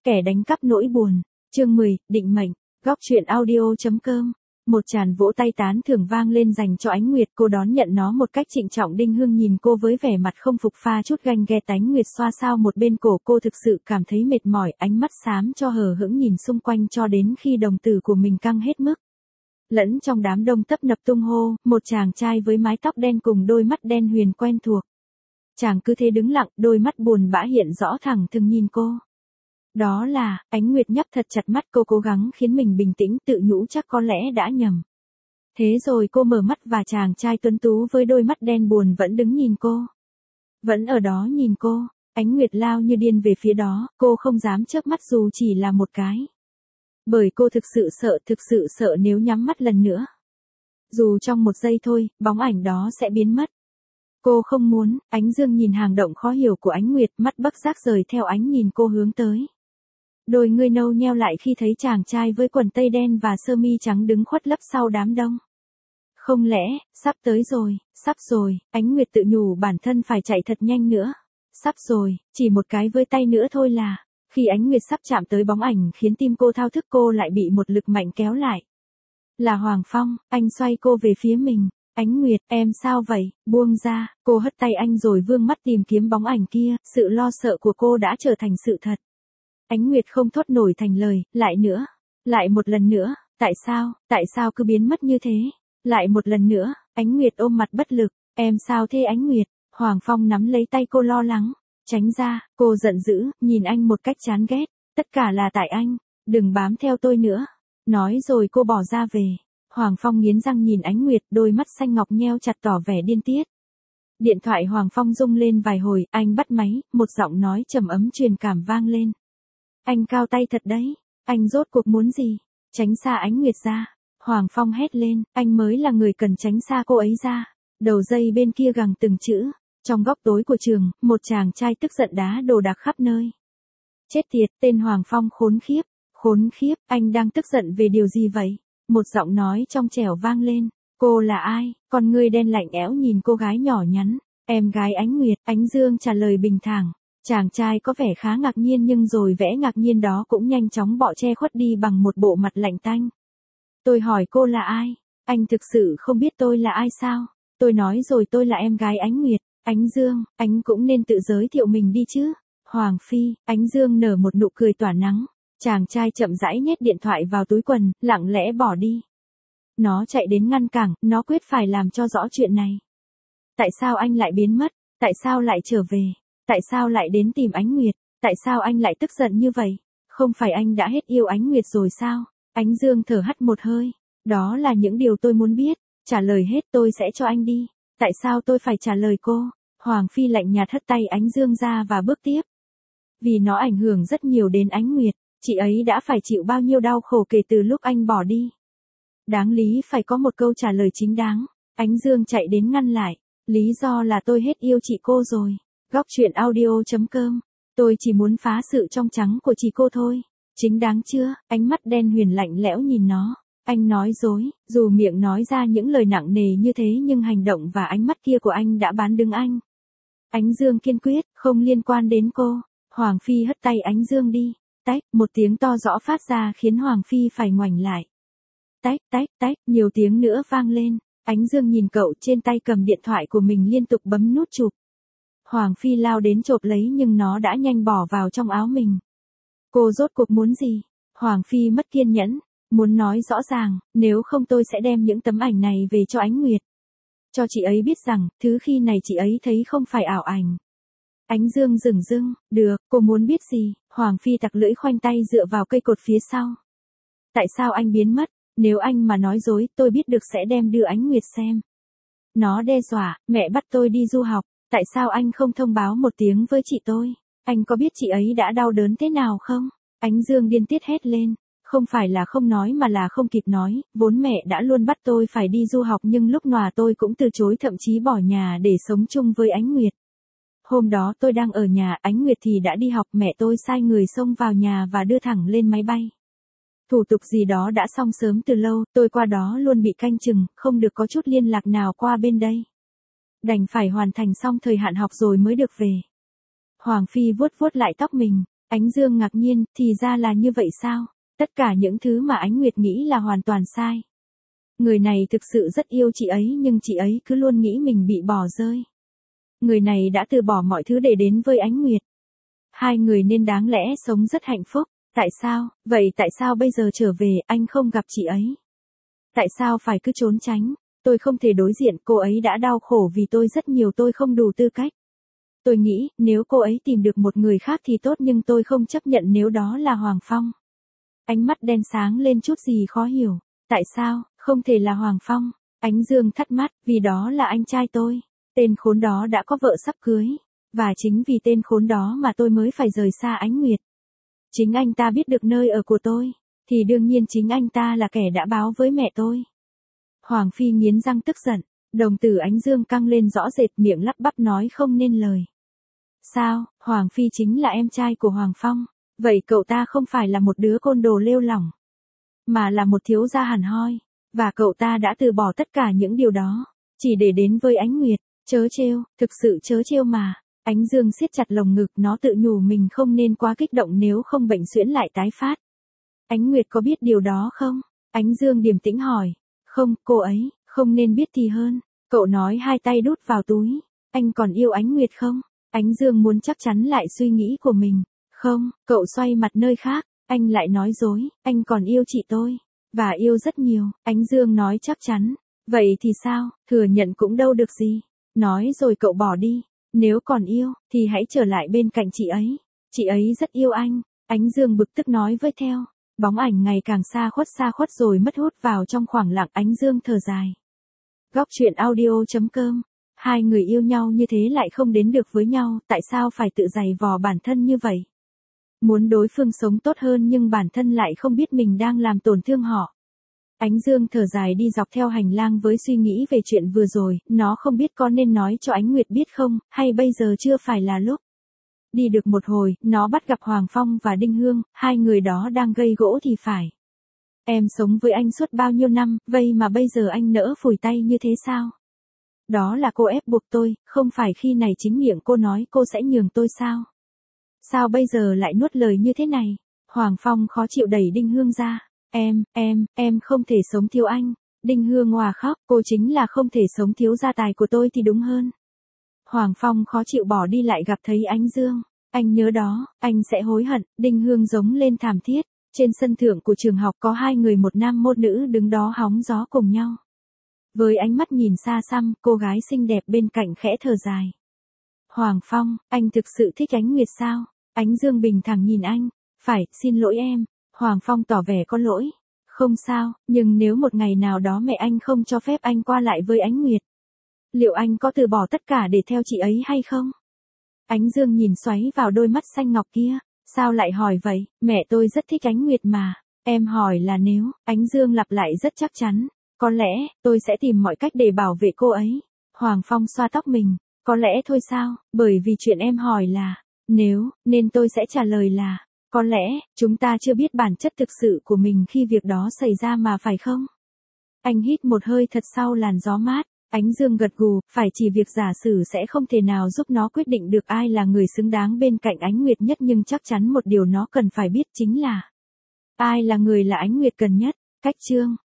Kẻ đánh cắp nỗi buồn. Chương 10, định mệnh. Góc truyện audio.com. Một tràng vỗ tay tán thưởng vang lên dành cho Ánh Nguyệt, cô đón nhận nó một cách trịnh trọng. Đinh Hương nhìn cô với vẻ mặt không phục, pha chút ganh ghét. Ánh Nguyệt xoa xao một bên cổ cô, thực sự cảm thấy mệt mỏi, ánh mắt xám cho hờ hững nhìn xung quanh cho đến khi đồng tử của mình căng hết mức. Lẫn trong đám đông tấp nập tung hô, một chàng trai với mái tóc đen cùng đôi mắt đen huyền quen thuộc. Chàng cứ thế đứng lặng, đôi mắt buồn bã hiện rõ thẳng thừng nhìn cô. Đó là, Ánh Nguyệt nhắm thật chặt mắt, cô cố gắng khiến mình bình tĩnh, tự nhủ chắc có lẽ đã nhầm. Thế rồi cô mở mắt và chàng trai tuấn tú với đôi mắt đen buồn vẫn đứng nhìn cô. Vẫn ở đó nhìn cô. Ánh Nguyệt lao như điên về phía đó, cô không dám chớp mắt dù chỉ là một cái. Bởi cô thực sự sợ nếu nhắm mắt lần nữa. Dù trong một giây thôi, bóng ảnh đó sẽ biến mất. Cô không muốn. Ánh Dương nhìn hàng động khó hiểu của Ánh Nguyệt, mắt bất giác rời theo ánh nhìn cô hướng tới. Đôi ngươi nâu nheo lại khi thấy chàng trai với quần tây đen và sơ mi trắng đứng khuất lấp sau đám đông. Không lẽ, sắp tới rồi, sắp rồi, Ánh Nguyệt tự nhủ bản thân phải chạy thật nhanh nữa. Sắp rồi, chỉ một cái với tay nữa thôi là. Khi Ánh Nguyệt sắp chạm tới bóng ảnh khiến tim cô thao thức, cô lại bị một lực mạnh kéo lại. Là Hoàng Phong, anh xoay cô về phía mình. Ánh Nguyệt, em sao vậy, buông ra. Cô hất tay anh rồi vương mắt tìm kiếm bóng ảnh kia, sự lo sợ của cô đã trở thành sự thật. Ánh Nguyệt không thốt nổi thành lời, lại nữa, lại một lần nữa, tại sao cứ biến mất như thế, lại một lần nữa. Ánh Nguyệt ôm mặt bất lực, em sao thế Ánh Nguyệt? Hoàng Phong nắm lấy tay cô lo lắng, tránh ra. Cô giận dữ, nhìn anh một cách chán ghét, tất cả là tại anh, đừng bám theo tôi nữa. Nói rồi cô bỏ ra về. Hoàng Phong nghiến răng nhìn Ánh Nguyệt, đôi mắt xanh ngọc nheo chặt tỏ vẻ điên tiết. Điện thoại Hoàng Phong rung lên vài hồi, anh bắt máy, một giọng nói trầm ấm truyền cảm vang lên. Anh cao tay thật đấy, anh rốt cuộc muốn gì? Tránh xa Ánh Nguyệt ra. Hoàng Phong hét lên, anh mới là người cần tránh xa cô ấy ra. Đầu dây bên kia gằn từng chữ. Trong góc tối của trường, một chàng trai tức giận đá đồ đạc khắp nơi. Chết tiệt, tên Hoàng Phong khốn khiếp, anh đang tức giận về điều gì vậy? Một giọng nói trong trẻo vang lên. Cô là ai? Con ngươi đen lạnh éo nhìn cô gái nhỏ nhắn. Em gái Ánh Nguyệt. Ánh Dương trả lời bình thản. Chàng trai có vẻ khá ngạc nhiên, nhưng rồi vẻ ngạc nhiên đó cũng nhanh chóng bỏ che khuất đi bằng một bộ mặt lạnh tanh. Tôi hỏi cô là ai? Anh thực sự không biết tôi là ai sao? Tôi nói rồi, tôi là em gái Ánh Nguyệt. Ánh Dương, anh cũng nên tự giới thiệu mình đi chứ. Hoàng Phi. Ánh Dương nở một nụ cười tỏa nắng. Chàng trai chậm rãi nhét điện thoại vào túi quần, lặng lẽ bỏ đi. Nó chạy đến ngăn cản, nó quyết phải làm cho rõ chuyện này. Tại sao anh lại biến mất? Tại sao lại trở về? Tại sao lại đến tìm Ánh Nguyệt? Tại sao anh lại tức giận như vậy? Không phải anh đã hết yêu Ánh Nguyệt rồi sao? Ánh Dương thở hắt một hơi. Đó là những điều tôi muốn biết. Trả lời hết tôi sẽ cho anh đi. Tại sao tôi phải trả lời cô? Hoàng Phi lạnh nhạt hất tay Ánh Dương ra và bước tiếp. Vì nó ảnh hưởng rất nhiều đến Ánh Nguyệt. Chị ấy đã phải chịu bao nhiêu đau khổ kể từ lúc anh bỏ đi. Đáng lý phải có một câu trả lời chính đáng. Ánh Dương chạy đến ngăn lại. Lý do là tôi hết yêu chị cô rồi. Góc truyện audio.com. Tôi chỉ muốn phá sự trong trắng của chị cô thôi. Chính đáng chưa? Ánh mắt đen huyền lạnh lẽo nhìn nó. Anh nói dối. Dù miệng nói ra những lời nặng nề như thế nhưng hành động và ánh mắt kia của anh đã bán đứng anh. Ánh Dương kiên quyết, không liên quan đến cô. Hoàng Phi hất tay Ánh Dương đi. Tách, một tiếng to rõ phát ra khiến Hoàng Phi phải ngoảnh lại. Tách, nhiều tiếng nữa vang lên. Ánh Dương nhìn cậu trên tay cầm điện thoại của mình liên tục bấm nút chụp. Hoàng Phi lao đến chộp lấy nhưng nó đã nhanh bỏ vào trong áo mình. Cô rốt cuộc muốn gì? Hoàng Phi mất kiên nhẫn, muốn nói rõ ràng, nếu không tôi sẽ đem những tấm ảnh này về cho Ánh Nguyệt. Cho chị ấy biết rằng, thứ khi này chị ấy thấy không phải ảo ảnh. Ánh Dương dửng dưng, được, cô muốn biết gì? Hoàng Phi tặc lưỡi khoanh tay dựa vào cây cột phía sau. Tại sao anh biến mất? Nếu anh mà nói dối, tôi biết được sẽ đem đưa Ánh Nguyệt xem. Nó đe dọa, mẹ bắt tôi đi du học. Tại sao anh không thông báo một tiếng với chị tôi? Anh có biết chị ấy đã đau đớn thế nào không? Ánh Dương điên tiết hét lên. Không phải là không nói mà là không kịp nói, vốn mẹ đã luôn bắt tôi phải đi du học nhưng lúc nọa tôi cũng từ chối, thậm chí bỏ nhà để sống chung với Ánh Nguyệt. Hôm đó tôi đang ở nhà, Ánh Nguyệt thì đã đi học, mẹ tôi sai người xông vào nhà và đưa thẳng lên máy bay. Thủ tục gì đó đã xong sớm từ lâu, tôi qua đó luôn bị canh chừng, không được có chút liên lạc nào qua bên đây. Đành phải hoàn thành xong thời hạn học rồi mới được về. Hoàng Phi vuốt vuốt lại tóc mình. Ánh Dương ngạc nhiên, thì ra là như vậy sao? Tất cả những thứ mà Ánh Nguyệt nghĩ là hoàn toàn sai. Người này thực sự rất yêu chị ấy nhưng chị ấy cứ luôn nghĩ mình bị bỏ rơi. Người này đã từ bỏ mọi thứ để đến với Ánh Nguyệt. Hai người nên đáng lẽ sống rất hạnh phúc. Tại sao? Vậy tại sao bây giờ trở về anh không gặp chị ấy? Tại sao phải cứ trốn tránh? Tôi không thể đối diện, cô ấy đã đau khổ vì tôi rất nhiều, tôi không đủ tư cách. Tôi nghĩ, nếu cô ấy tìm được một người khác thì tốt nhưng tôi không chấp nhận nếu đó là Hoàng Phong. Ánh mắt đen sáng lên chút gì khó hiểu. Tại sao, không thể là Hoàng Phong? Ánh Dương thắc mắc, vì đó là anh trai tôi. Tên khốn đó đã có vợ sắp cưới. Và chính vì tên khốn đó mà tôi mới phải rời xa Ánh Nguyệt. Chính anh ta biết được nơi ở của tôi. Thì đương nhiên chính anh ta là kẻ đã báo với mẹ tôi. Hoàng Phi nghiến răng tức giận. Đồng tử Ánh Dương căng lên rõ rệt, miệng lắp bắp nói không nên lời. Sao, Hoàng Phi chính là em trai của Hoàng Phong. Vậy cậu ta không phải là một đứa côn đồ lêu lỏng. Mà là một thiếu gia hẳn hoi. Và cậu ta đã từ bỏ tất cả những điều đó. Chỉ để đến với Ánh Nguyệt. Trớ trêu, thực sự trớ trêu mà. Ánh Dương siết chặt lồng ngực, nó tự nhủ mình không nên quá kích động nếu không bệnh suyễn lại tái phát. Ánh Nguyệt có biết điều đó không? Ánh Dương điềm tĩnh hỏi. Không, cô ấy, không nên biết thì hơn. Cậu nói hai tay đút vào túi. Anh còn yêu Ánh Nguyệt không? Ánh Dương muốn chắc chắn lại suy nghĩ của mình. Không, cậu xoay mặt nơi khác. Anh lại nói dối, anh còn yêu chị tôi. Và yêu rất nhiều, Ánh Dương nói chắc chắn. Vậy thì sao, thừa nhận cũng đâu được gì. Nói rồi cậu bỏ đi. Nếu còn yêu, thì hãy trở lại bên cạnh chị ấy. Chị ấy rất yêu anh. Ánh Dương bực tức nói với theo. Bóng ảnh ngày càng xa khuất rồi mất hút vào trong khoảng lặng. Ánh Dương thở dài. Góc truyện audio.com. Hai người yêu nhau như thế lại không đến được với nhau, tại sao phải tự giày vò bản thân như vậy? Muốn đối phương sống tốt hơn nhưng bản thân lại không biết mình đang làm tổn thương họ. Ánh Dương thở dài đi dọc theo hành lang với suy nghĩ về chuyện vừa rồi, nó không biết có nên nói cho Ánh Nguyệt biết không, hay bây giờ chưa phải là lúc. Đi được một hồi, nó bắt gặp Hoàng Phong và Đinh Hương, hai người đó đang gây gỗ thì phải. Em sống với anh suốt bao nhiêu năm, vậy mà bây giờ anh nỡ phủi tay như thế sao? Đó là cô ép buộc tôi, không phải khi này chính miệng cô nói cô sẽ nhường tôi sao? Sao bây giờ lại nuốt lời như thế này? Hoàng Phong khó chịu đẩy Đinh Hương ra. Em không thể sống thiếu anh. Đinh Hương òa khóc, cô chính là không thể sống thiếu gia tài của tôi thì đúng hơn. Hoàng Phong khó chịu bỏ đi lại gặp thấy Ánh Dương. Anh nhớ đó, anh sẽ hối hận. Đinh Hương giống lên thảm thiết. Trên sân thượng của trường học có hai người, một nam một nữ đứng đó hóng gió cùng nhau. Với ánh mắt nhìn xa xăm, cô gái xinh đẹp bên cạnh khẽ thở dài. Hoàng Phong, anh thực sự thích Ánh Nguyệt sao? Ánh Dương bình thản nhìn anh. Phải, xin lỗi em. Hoàng Phong tỏ vẻ có lỗi. Không sao, nhưng nếu một ngày nào đó mẹ anh không cho phép anh qua lại với Ánh Nguyệt, liệu anh có từ bỏ tất cả để theo chị ấy hay không? Ánh Dương nhìn xoáy vào đôi mắt xanh ngọc kia. Sao lại hỏi vậy? Mẹ tôi rất thích Ánh Nguyệt mà. Em hỏi là nếu. Ánh Dương lặp lại rất chắc chắn. Có lẽ, tôi sẽ tìm mọi cách để bảo vệ cô ấy. Hoàng Phong xoa tóc mình. Có lẽ thôi sao, bởi vì chuyện em hỏi là, nếu, nên tôi sẽ trả lời là, có lẽ, chúng ta chưa biết bản chất thực sự của mình khi việc đó xảy ra mà phải không? Anh hít một hơi thật sau làn gió mát. Ánh Dương gật gù, phải, chỉ việc giả sử sẽ không thể nào giúp nó quyết định được ai là người xứng đáng bên cạnh Ánh Nguyệt nhất, nhưng chắc chắn một điều nó cần phải biết chính là ai là người là Ánh Nguyệt cần nhất. Cách chương